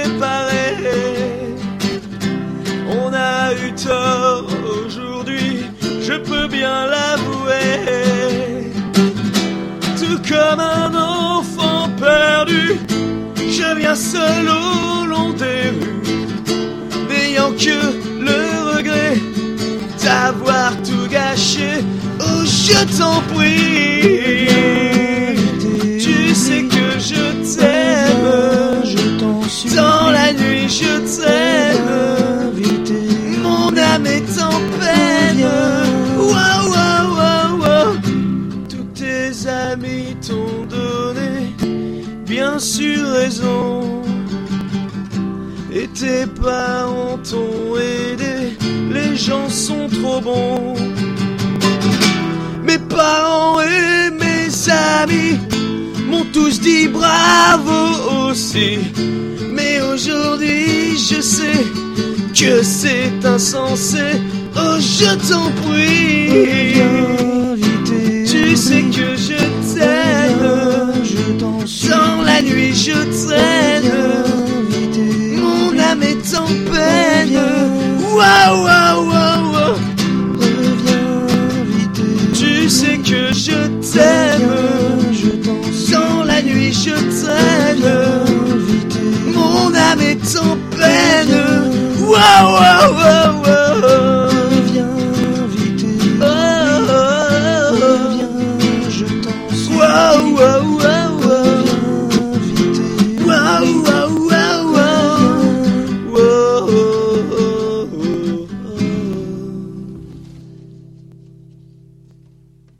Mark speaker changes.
Speaker 1: séparer. On a eu tort aujourd'hui, je peux bien l'avouer. Tout comme un enfant perdu, je viens seul au long des rues, n'ayant que le regret d'avoir tout gâché. Oh, je t'en prie, tu sais que je t'aime, dans la nuit je t'aime, mon âme est en peine. Wow, wow, wow, wow. Tous tes amis t'ont donné bien sûr raison, et tes parents t'ont aidé, les gens sont trop bons. Mes parents et mes amis m'ont tous dit bravo aussi, mais aujourd'hui je sais que c'est insensé. Oh, je t'en prie, tu sais que je t'aime, dans la nuit je t'aime, mon âme est en peine. Wow, wow, wow, wow. Tu sais que je t'aime, dans la nuit je t'aime, mon âme est en peine. Wow, wow, wow.